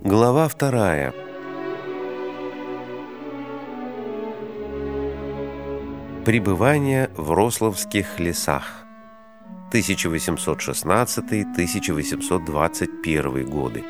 Глава 2. Пребывание в Рославских лесах. 1816-1821 годы.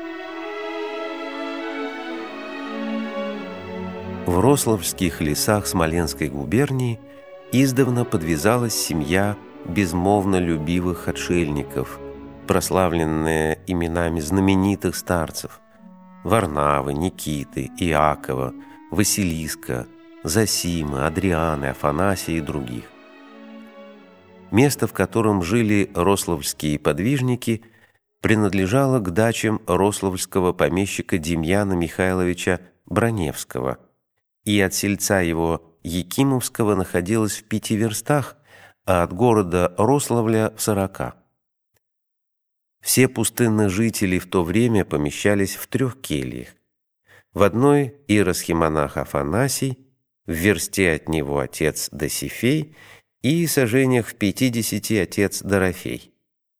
В Рославских лесах Смоленской губернии издавна подвязалась семья безмолвно любивых отшельников, прославленная именами знаменитых старцев Варнавы, Никиты, Иакова, Василиска, Зосимы, Адрианы, Афанасия и других. Место, в котором жили рославские подвижники, принадлежало к дачам рославского помещика Демьяна Михайловича Броневского, и от сельца его Якимовского находилось в 5 верстах, а от города Рославля в 40. Все пустынные жители в то время помещались в 3 кельях. В одной иеросхимонах Афанасий, в версте от него отец Досифей и сожжениях в 50 отец Дорофей.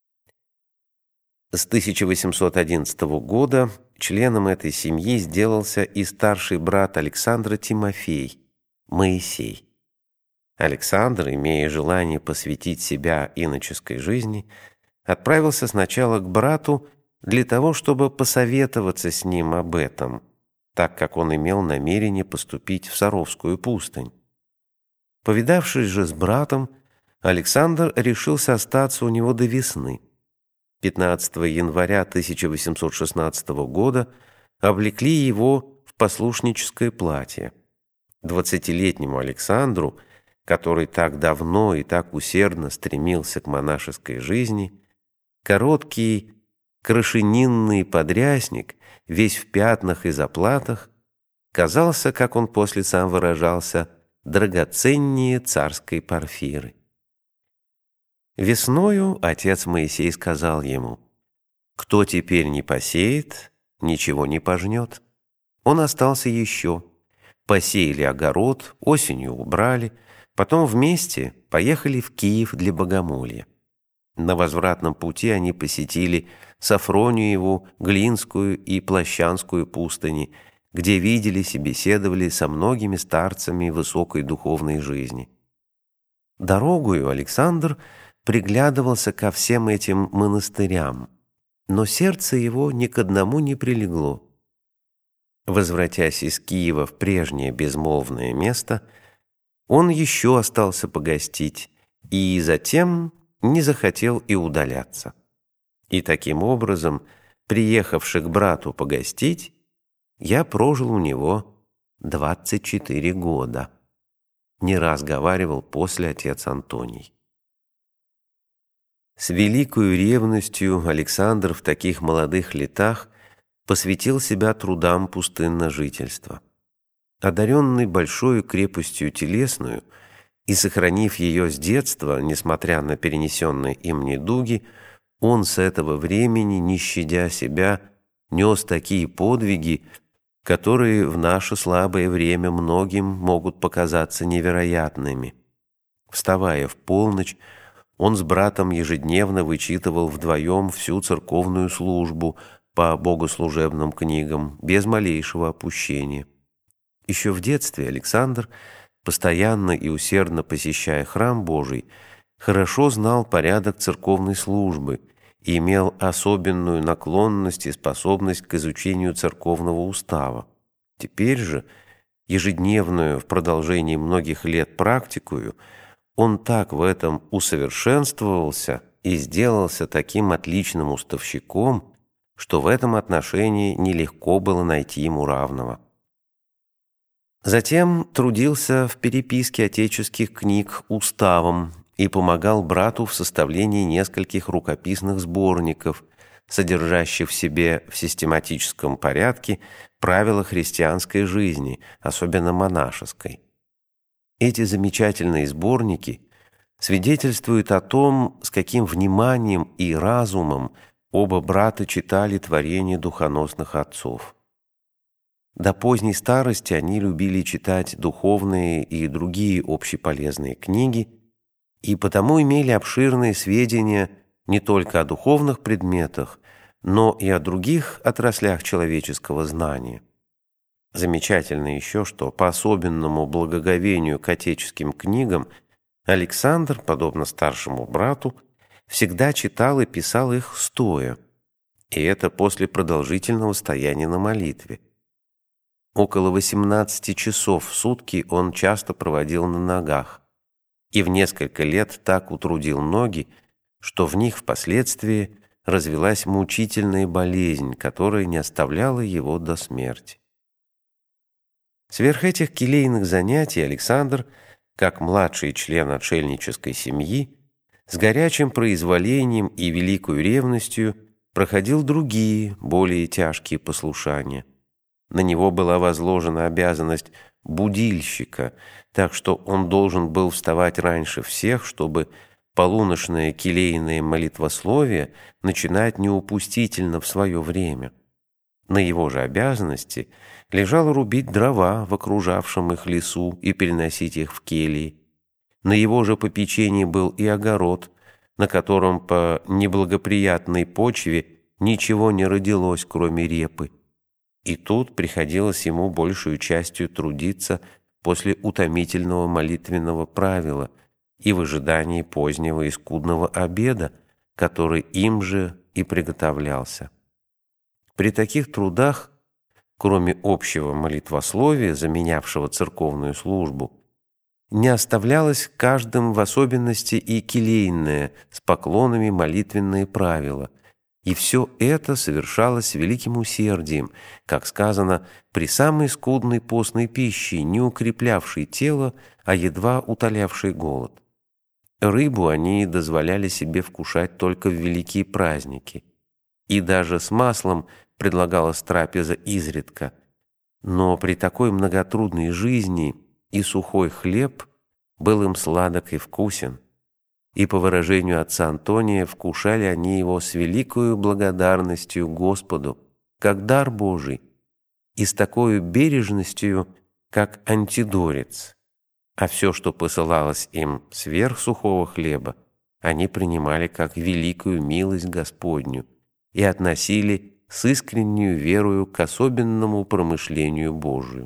С 1811 года членом этой семьи сделался и старший брат Александра Тимофей, Моисей. Александр, имея желание посвятить себя иноческой жизни, отправился сначала к брату для того, чтобы посоветоваться с ним об этом, так как он имел намерение поступить в Саровскую пустынь. Повидавшись же с братом, Александр решился остаться у него до весны. 15 января 1816 года облекли его в послушническое платье. 20-летнему Александру, который так давно и так усердно стремился к монашеской жизни, короткий крашенинный подрясник, весь в пятнах и заплатах, казался, как он после сам выражался, драгоценнее царской порфиры. Весною отец Моисей сказал ему: «Кто теперь не посеет, ничего не пожнет». Он остался еще. Посеяли огород, осенью убрали, потом вместе поехали в Киев для богомолья. На возвратном пути они посетили Сафрониеву, Глинскую и Плащанскую пустыни, где виделись и беседовали со многими старцами высокой духовной жизни. Дорогою Александр приглядывался ко всем этим монастырям, но сердце его ни к одному не прилегло. Возвратясь из Киева в прежнее безмолвное место, он еще остался погостить и затем не захотел и удаляться. И таким образом, приехавши к брату погостить, я прожил у него 24 года. Не раз говаривал после отец Антоний. С великою ревностью Александр в таких молодых летах посвятил себя трудам пустынножительства. Одаренный большой крепостью телесную и сохранив ее с детства, несмотря на перенесенные им недуги, он с этого времени, не щадя себя, нес такие подвиги, которые в наше слабое время многим могут показаться невероятными. Вставая в полночь, он с братом ежедневно вычитывал вдвоем всю церковную службу по богослужебным книгам, без малейшего опущения. Еще в детстве Александр, постоянно и усердно посещая храм Божий, хорошо знал порядок церковной службы и имел особенную наклонность и способность к изучению церковного устава. Теперь же, ежедневную в продолжении многих лет практикую, он так в этом усовершенствовался и сделался таким отличным уставщиком, что в этом отношении нелегко было найти ему равного. Затем трудился в переписке отеческих книг уставом и помогал брату в составлении нескольких рукописных сборников, содержащих в себе в систематическом порядке правила христианской жизни, особенно монашеской. Эти замечательные сборники свидетельствуют о том, с каким вниманием и разумом оба брата читали творения духоносных отцов. До поздней старости они любили читать духовные и другие общеполезные книги, и потому имели обширные сведения не только о духовных предметах, но и о других отраслях человеческого знания. Замечательно еще, что по особенному благоговению к отеческим книгам Александр, подобно старшему брату, всегда читал и писал их стоя, и это после продолжительного стояния на молитве. Около 18 часов в сутки он часто проводил на ногах, и в несколько лет так утрудил ноги, что в них впоследствии развилась мучительная болезнь, которая не оставляла его до смерти. Сверх этих келейных занятий Александр, как младший член отшельнической семьи, с горячим произволением и великою ревностью проходил другие, более тяжкие послушания. На него была возложена обязанность будильщика, так что он должен был вставать раньше всех, чтобы полуночное келейное молитвословие начинать неупустительно в свое время. На его же обязанности лежало рубить дрова в окружавшем их лесу и переносить их в кельи. На его же попечении был и огород, на котором по неблагоприятной почве ничего не родилось, кроме репы. И тут приходилось ему большую частью трудиться после утомительного молитвенного правила и в ожидании позднего и скудного обеда, который им же и приготовлялся. При таких трудах, кроме общего молитвословия, заменявшего церковную службу, не оставлялось каждым в особенности и келейное с поклонами молитвенные правила, и все это совершалось великим усердием, как сказано, при самой скудной постной пище, не укреплявшей тело, а едва утолявшей голод. Рыбу они дозволяли себе вкушать только в великие праздники, и даже с маслом предлагалась трапеза изредка, но при такой многотрудной жизни и сухой хлеб был им сладок и вкусен, и, по выражению отца Антония, вкушали они его с великою благодарностью Господу, как дар Божий, и с такой бережностью, как антидорец, а все, что посылалось им сверх сухого хлеба, они принимали как великую милость Господню и относили с искреннюю верою к особенному промышлению Божию.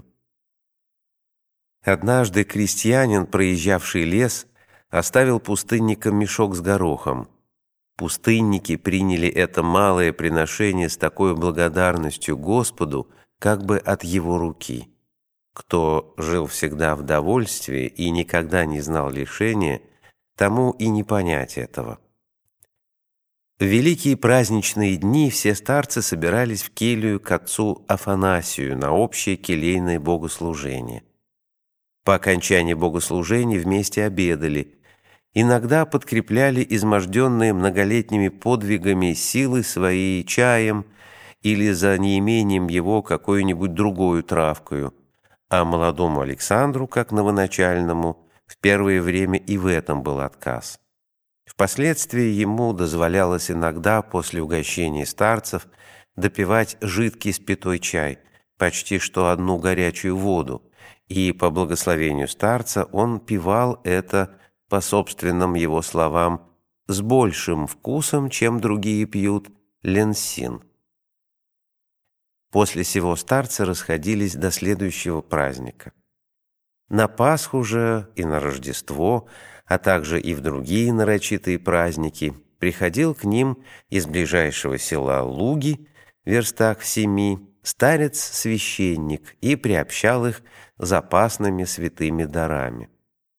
Однажды крестьянин, проезжавший лес, оставил пустынникам мешок с горохом. Пустынники приняли это малое приношение с такой благодарностью Господу, как бы от его руки. Кто жил всегда в довольстве и никогда не знал лишения, тому и не понять этого. В великие праздничные дни все старцы собирались в келью к отцу Афанасию на общее келейное богослужение. По окончании богослужения вместе обедали, иногда подкрепляли изможденные многолетними подвигами силы свои чаем или за неимением его какой-нибудь другой травкою, а молодому Александру, как новоначальному, в первое время и в этом был отказ. Впоследствии ему дозволялось иногда после угощения старцев допивать жидкий спитой чай, почти что одну горячую воду, и по благословению старца он пивал это, по собственным его словам, с большим вкусом, чем другие пьют, ленсин. После сего старцы расходились до следующего праздника. На Пасху же и на Рождество, а также и в другие нарочитые праздники, приходил к ним из ближайшего села Луги, верстах в 7, старец-священник и приобщал их запасными святыми дарами.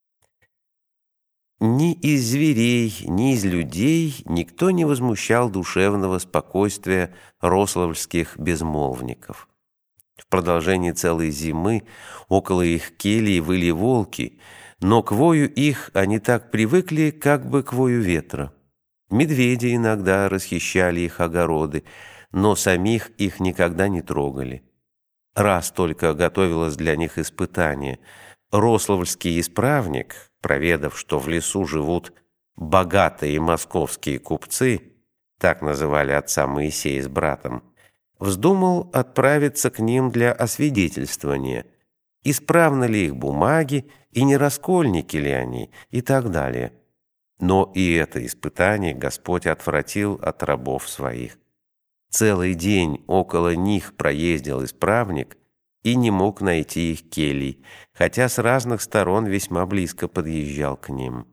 Ни из зверей, ни из людей никто не возмущал душевного спокойствия рославльских безмолвников. В продолжении целой зимы около их келий выли волки, но к вою их они так привыкли, как бы к вою ветра. Медведи иногда расхищали их огороды, но самих их никогда не трогали. Раз только готовилось для них испытание. Рославльский исправник, проведав, что в лесу живут богатые московские купцы, так называли отца Моисея с братом, вздумал отправиться к ним для освидетельствования, исправны ли их бумаги и не раскольники ли они и так далее. Но и это испытание Господь отвратил от рабов своих. Целый день около них проездил исправник и не мог найти их келий, хотя с разных сторон весьма близко подъезжал к ним.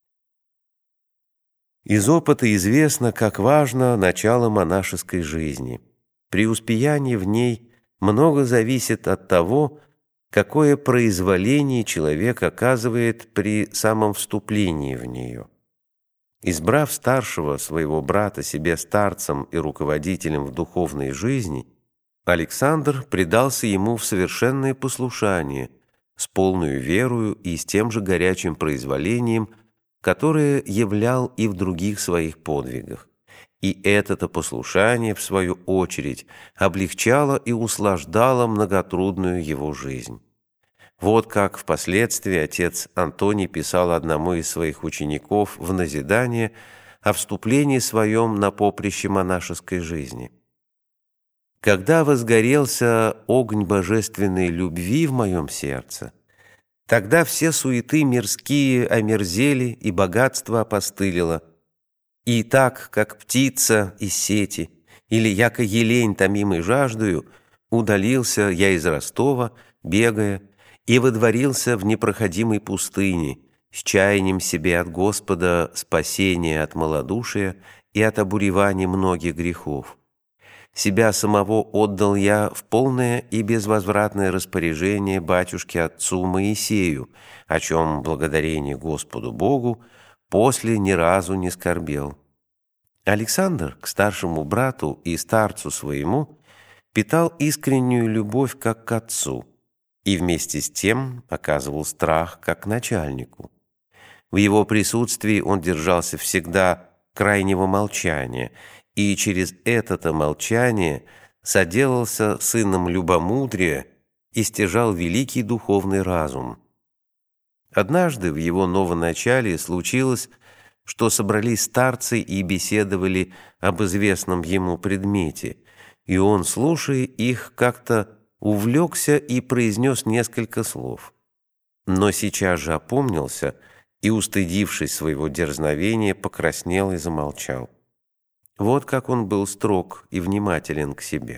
Из опыта известно, как важно начало монашеской жизни. Преуспеяние в ней много зависит от того, какое произволение человек оказывает при самом вступлении в нее. Избрав старшего своего брата себе старцем и руководителем в духовной жизни, Александр предался ему в совершенное послушание, с полной верою и с тем же горячим произволением, которое являл и в других своих подвигах. И это послушание, в свою очередь, облегчало и услаждало многотрудную его жизнь. Вот как впоследствии отец Антоний писал одному из своих учеников в назидание о вступлении своем на поприще монашеской жизни. «Когда возгорелся огонь божественной любви в моем сердце, тогда все суеты мирские омерзели, и богатство опостылило. И так, как птица из сети, или яко елень, томимый жаждою, удалился я из Ростова, бегая, и водворился в непроходимой пустыне, с чаянием себе от Господа спасения от малодушия и от обуревания многих грехов. Себя самого отдал я в полное и безвозвратное распоряжение батюшке-отцу Моисею, о чем, благодарение Господу Богу, после ни разу не скорбел. Александр к старшему брату и старцу своему питал искреннюю любовь как к отцу и вместе с тем оказывал страх как к начальнику. В его присутствии он держался всегда крайнего молчания, и через это молчание соделался сыном любомудрия и стяжал великий духовный разум. Однажды в его новоначале случилось, что собрались старцы и беседовали об известном ему предмете, и он, слушая их, как-то увлекся и произнес несколько слов. Но сейчас же опомнился и, устыдившись своего дерзновения, покраснел и замолчал. Вот как он был строг и внимателен к себе.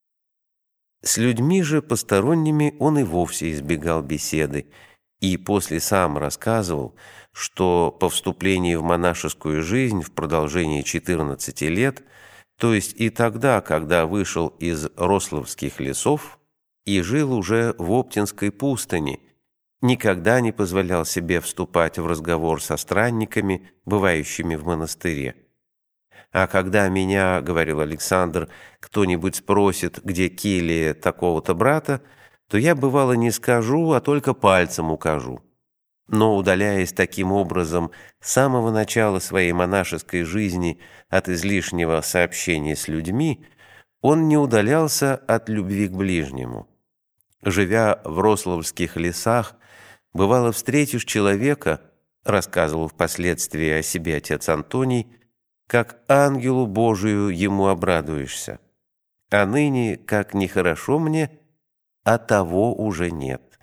С людьми же посторонними он и вовсе избегал беседы, и после сам рассказывал, что по вступлении в монашескую жизнь в продолжении 14 лет, то есть и тогда, когда вышел из Рославских лесов и жил уже в Оптинской пустыне, никогда не позволял себе вступать в разговор со странниками, бывающими в монастыре. «А когда меня, — говорил Александр, — кто-нибудь спросит, где келья такого-то брата, то я, бывало, не скажу, а только пальцем укажу». Но, удаляясь таким образом с самого начала своей монашеской жизни от излишнего сообщения с людьми, он не удалялся от любви к ближнему. Живя в Рославских лесах, бывало, встретишь человека, рассказывал впоследствии о себе отец Антоний, как ангелу Божию ему обрадуешься. А ныне, как нехорошо мне, а того уже нет,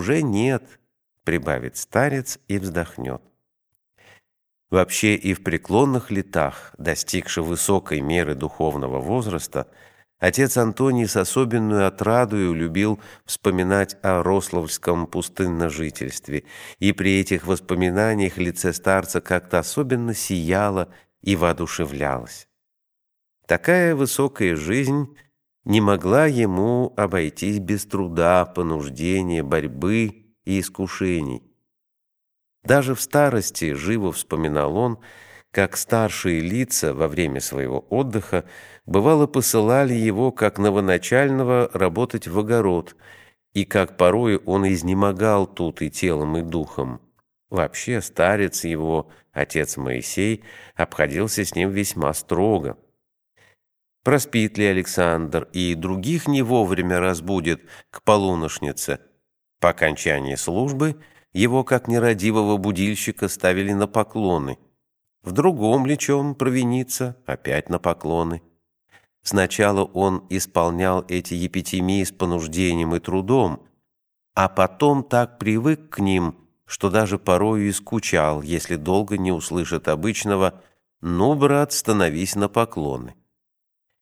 прибавит старец и вздохнет. Вообще и в преклонных летах, достигши высокой меры духовного возраста, отец Антоний с особенную отрадою любил вспоминать о рославском пустынножительстве, и при этих воспоминаниях лице старца как-то особенно сияло и воодушевлялось. Такая высокая жизнь не могла ему обойтись без труда, понуждения, борьбы и искушений. Даже в старости живо вспоминал он, как старшие лица во время своего отдыха бывало посылали его, как новоначального, работать в огород, и как порою он изнемогал тут и телом, и духом. Вообще старец его, отец Моисей, обходился с ним весьма строго. Проспит ли Александр и других не вовремя разбудит к полуношнице? По окончании службы его, как нерадивого будильщика, ставили на поклоны. В другом ли чем провиниться, опять на поклоны. Сначала он исполнял эти епитемии с понуждением и трудом, а потом так привык к ним, что даже порою и скучал, если долго не услышит обычного «Ну, брат, становись на поклоны».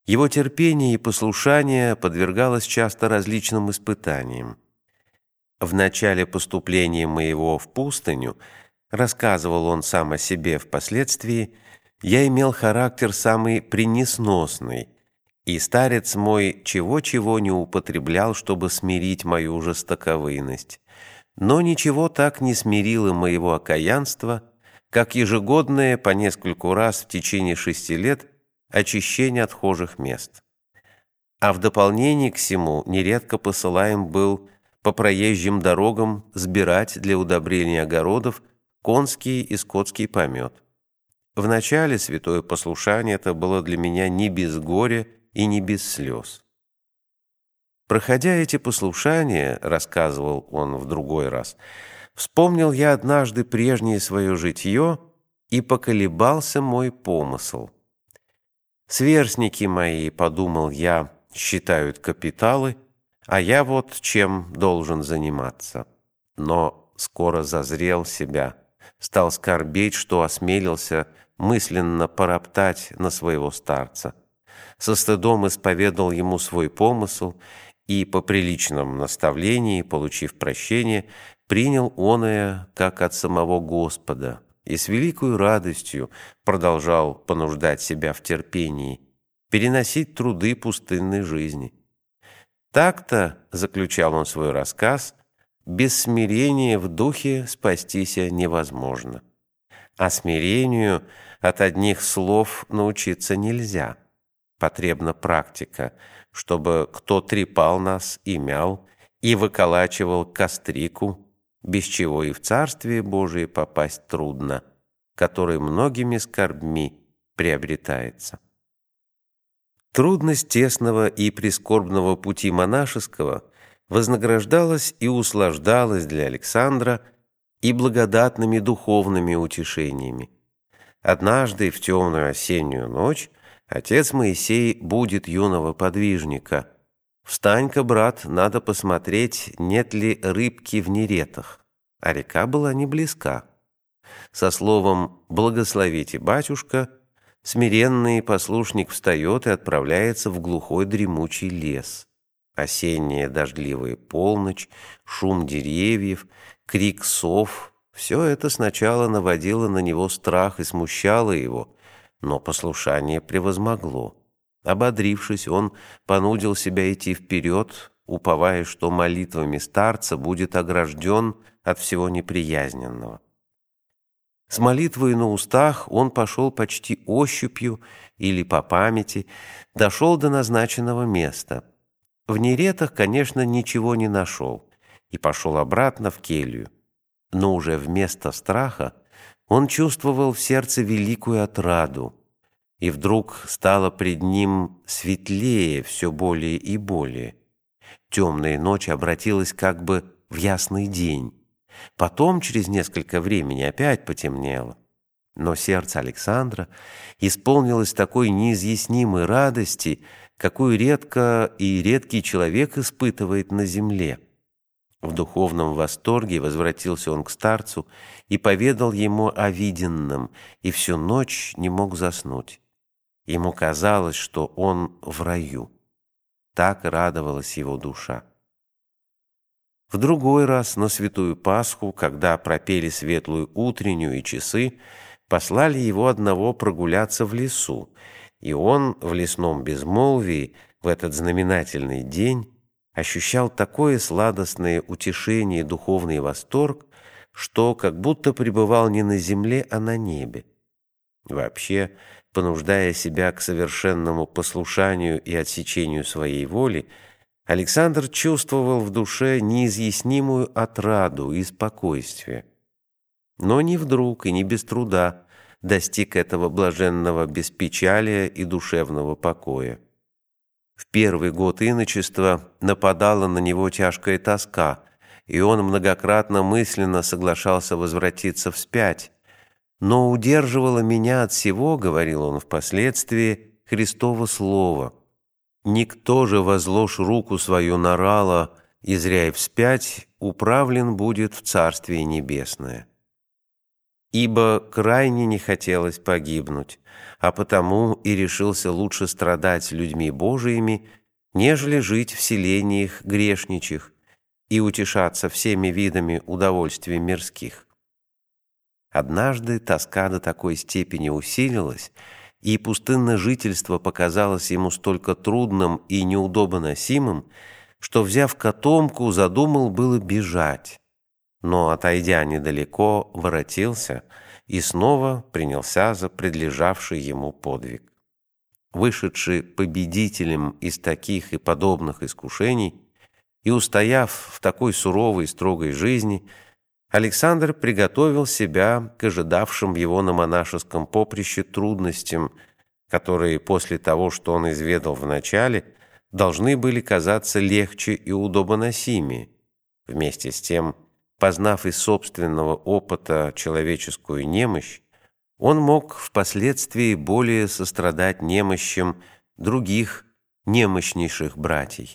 Его терпение и послушание подвергалось часто различным испытаниям. В начале поступления моего в пустыню, рассказывал он сам о себе впоследствии, я имел характер самый пренесносный, и старец мой чего-чего не употреблял, чтобы смирить мою жестоковыйность. Но ничего так не смирило моего окаянства, как ежегодное по нескольку раз в течение 6 лет очищение отхожих мест. А в дополнение к сему нередко посылаем был по проезжим дорогам сбирать для удобрения огородов конский и скотский помет. Вначале святое послушание это было для меня не без горя и не без слез. Проходя эти послушания, рассказывал он в другой раз, вспомнил я однажды прежнее свое житье, и поколебался мой помысл. Сверстники мои, подумал я, считают капиталы, а я вот чем должен заниматься. Но скоро зазрел себя, стал скорбеть, что осмелился мысленно пороптать на своего старца. Со стыдом исповедал ему свой помысл и по приличном наставлении, получив прощение, принял оное как от самого Господа и с великою радостью продолжал понуждать себя в терпении, переносить труды пустынной жизни. Так-то, заключал он свой рассказ, без смирения в духе спастися невозможно. А смирению от одних слов научиться нельзя. Потребна практика, чтобы кто трепал нас и мял, и выколачивал кострику, без чего и в Царствие Божие попасть трудно, который многими скорбьми приобретается. Трудность тесного и прискорбного пути монашеского вознаграждалась и услаждалась для Александра и благодатными духовными утешениями. Однажды в темную осеннюю ночь отец Моисей будит юного подвижника. «Встань-ка, брат, надо посмотреть, нет ли рыбки в неретах». А река была не близка. Со словом «благословите, батюшка», смиренный послушник встает и отправляется в глухой дремучий лес. Осенняя дождливая полночь, шум деревьев, крик сов — все это сначала наводило на него страх и смущало его, но послушание превозмогло. Ободрившись, он понудил себя идти вперед, уповая, что молитвами старца будет огражден от всего неприязненного. С молитвой на устах он пошел почти ощупью или по памяти, дошел до назначенного места. В неретах, конечно, ничего не нашел и пошел обратно в келью. Но уже вместо страха он чувствовал в сердце великую отраду, и вдруг стало пред ним светлее все более и более. Темная ночь обратилась как бы в ясный день. Потом, через несколько времени, опять потемнело. Но сердце Александра исполнилось такой неизъяснимой радости, какую редко и редкий человек испытывает на земле. В духовном восторге возвратился он к старцу и поведал ему о виденном, и всю ночь не мог заснуть. Ему казалось, что он в раю. Так радовалась его душа. В другой раз на Святую Пасху, когда пропели светлую утреннюю и часы, послали его одного прогуляться в лесу, и он в лесном безмолвии в этот знаменательный день ощущал такое сладостное утешение и духовный восторг, что как будто пребывал не на земле, а на небе. Вообще, понуждая себя к совершенному послушанию и отсечению своей воли, Александр чувствовал в душе неизъяснимую отраду и спокойствие. Но не вдруг и не без труда достиг этого блаженного беспечалия и душевного покоя. В первый год иночества нападала на него тяжкая тоска, и он многократно мысленно соглашался возвратиться вспять. «Но удерживало меня от всего, — говорил он впоследствии, — Христово слово. Никто же, возложь руку свою на рало, и зря и вспять, управлен будет в Царствие Небесное». ибо крайне не хотелось погибнуть, а потому и решился лучше страдать людьми Божиими, нежели жить в селениях грешничих и утешаться всеми видами удовольствий мирских. Однажды тоска до такой степени усилилась, и пустынное жительство показалось ему столько трудным и неудобоносимым, что, взяв котомку, задумал было бежать, но, отойдя недалеко, воротился и снова принялся за предлежавший ему подвиг. Вышедший победителем из таких и подобных искушений и устояв в такой суровой и строгой жизни, Александр приготовил себя к ожидавшим его на монашеском поприще трудностям, которые после того, что он изведал вначале, должны были казаться легче и удобоносимее. Вместе с тем, познав из собственного опыта человеческую немощь, он мог впоследствии более сострадать немощам других немощнейших братьев.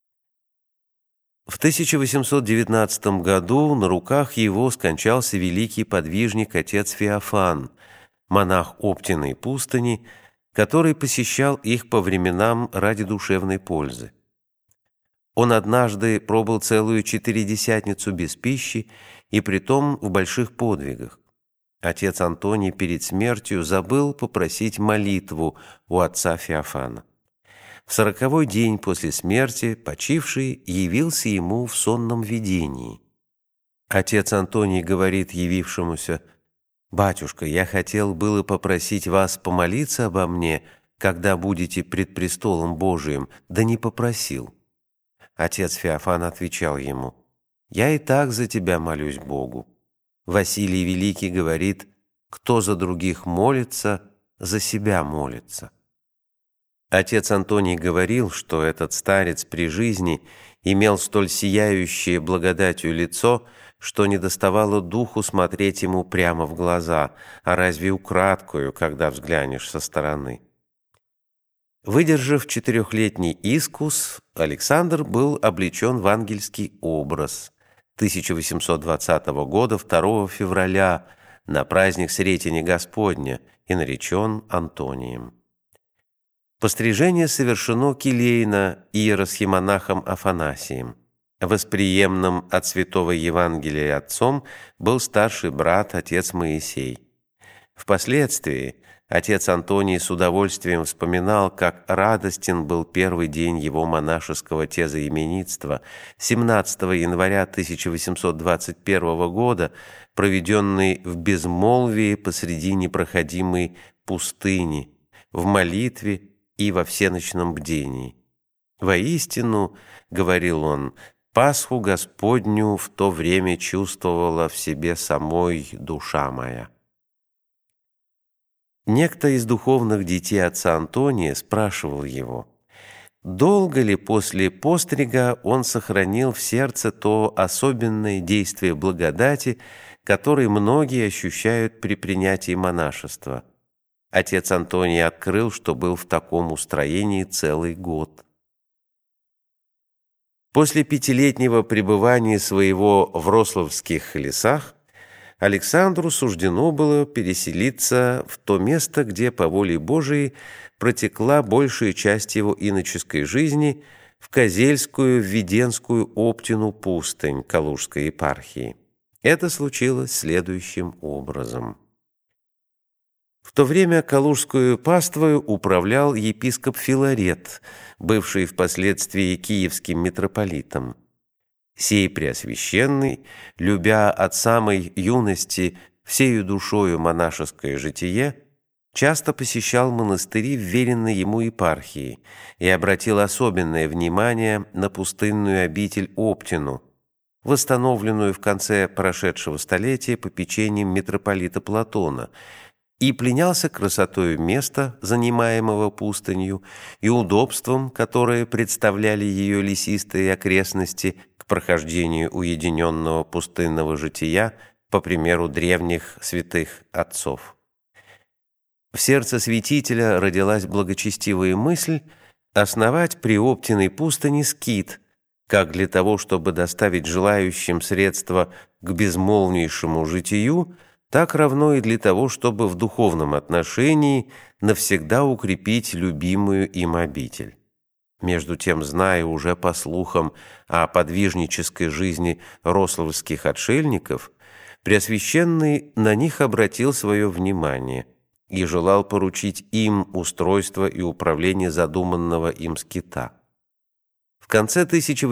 В 1819 году на руках его скончался великий подвижник отец Феофан, монах Оптиной пустыни, который посещал их по временам ради душевной пользы. Он однажды пробыл целую 40 без пищи, и притом в больших подвигах. Отец Антоний перед смертью забыл попросить молитву у отца Феофана. В 40-й день после смерти почивший явился ему в сонном видении. Отец Антоний говорит явившемуся: «Батюшка, я хотел было попросить вас помолиться обо мне, когда будете пред престолом Божиим, да не попросил». Отец Феофан отвечал ему: «Я и так за тебя молюсь Богу». Василий Великий говорит: «Кто за других молится, за себя молится». Отец Антоний говорил, что этот старец при жизни имел столь сияющее благодатью лицо, что не доставало духу смотреть ему прямо в глаза, а разве украдкою, когда взглянешь со стороны. Выдержав 4-летний искус, Александр был облечен в ангельский образ 1820 года 2 февраля на праздник Сретения Господня и наречен Антонием. Пострижение совершено келейно иеросхимонахом Афанасием. Восприемным от святого Евангелия отцом был старший брат, отец Моисей. Впоследствии отец Антоний с удовольствием вспоминал, как радостен был первый день его монашеского тезаименитства, 17 января 1821 года, проведенный в безмолвии посреди непроходимой пустыни, в молитве и во всеночном бдении. «Воистину, — говорил он, — Пасху Господню в то время чувствовала в себе самой душа моя». Некто из духовных детей отца Антония спрашивал его, долго ли после пострига он сохранил в сердце то особенное действие благодати, которое многие ощущают при принятии монашества. Отец Антоний открыл, что был в таком устроении целый год. После 5-летнего пребывания своего в Рославских лесах Александру суждено было переселиться в то место, где по воле Божией протекла большая часть его иноческой жизни, в Козельскую Введенскую Оптину пустынь Калужской епархии. Это случилось следующим образом. В то время Калужскую паствою управлял епископ Филарет, бывший впоследствии киевским митрополитом. Сей Преосвященный, любя от самой юности всею душою монашеское житие, часто посещал монастыри вверенной ему епархии и обратил особенное внимание на пустынную обитель Оптину, восстановленную в конце прошедшего столетия попечением митрополита Платона, и пленялся красотою места, занимаемого пустынью, и удобством, которое представляли ее лесистые окрестности к прохождению уединенного пустынного жития, по примеру древних святых отцов. В сердце святителя родилась благочестивая мысль основать при Оптиной пустыне скит, как для того, чтобы доставить желающим средства к безмолвнейшему житию, так равно и для того, чтобы в духовном отношении навсегда укрепить любимую им обитель. Между тем, зная уже по слухам о подвижнической жизни рославльских отшельников, Преосвященный на них обратил свое внимание и желал поручить им устройство и управление задуманного им скита. В конце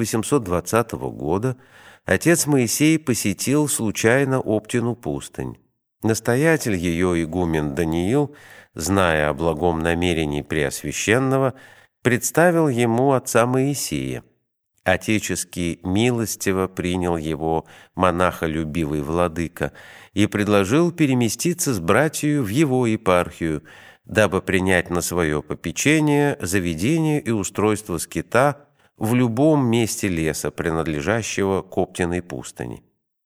1820 года отец Моисей посетил случайно Оптину пустынь. Настоятель ее, игумен Даниил, зная о благом намерении Преосвященного, представил ему отца Моисея. Отечески милостиво принял его монахолюбивый владыка и предложил переместиться с братью в его епархию, дабы принять на свое попечение заведение и устройство скита в любом месте леса, принадлежащего к Оптиной пустыни.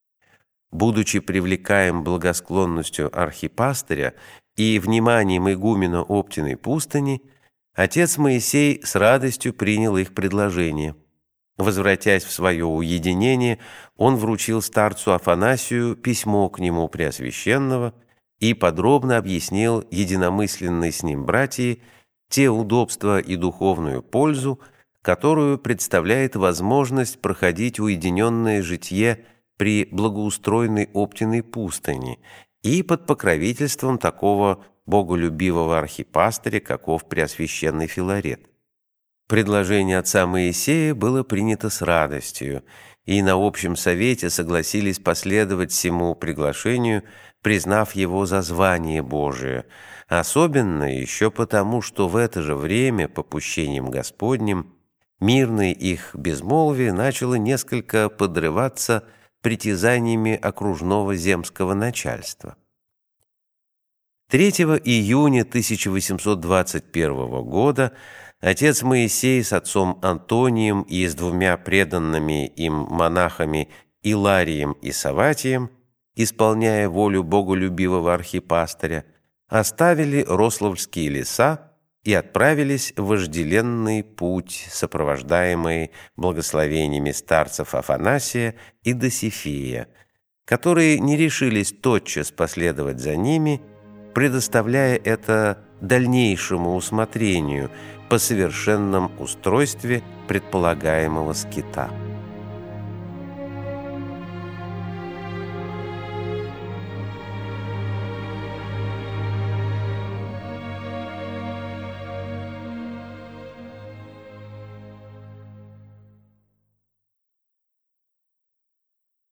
Будучи привлекаем благосклонностью архипастыря и вниманием игумена Оптиной пустыни, отец Моисей с радостью принял их предложение. Возвратясь в свое уединение, он вручил старцу Афанасию письмо к нему Преосвященного и подробно объяснил единомысленной с ним братьи те удобства и духовную пользу, которую представляет возможность проходить уединенное житье при благоустроенной Оптиной пустыни и под покровительством такого боголюбивого архипастыря, каков Преосвященный Филарет. Предложение отца Моисея было принято с радостью, и на общем совете согласились последовать всему приглашению, признав его за звание Божие, особенно еще потому, что в это же время, попущением Господним, мирное их безмолвие начало несколько подрываться притязаниями окружного земского начальства. 3 июня 1821 года отец Моисей с отцом Антонием и с двумя преданными им монахами Иларием и Саватием, исполняя волю боголюбивого архипастыря, оставили Рославльские леса и отправились в вожделенный путь, сопровождаемый благословениями старцев Афанасия и Досифея, которые не решились тотчас последовать за ними, предоставляя это дальнейшему усмотрению по совершенном устройстве предполагаемого скита.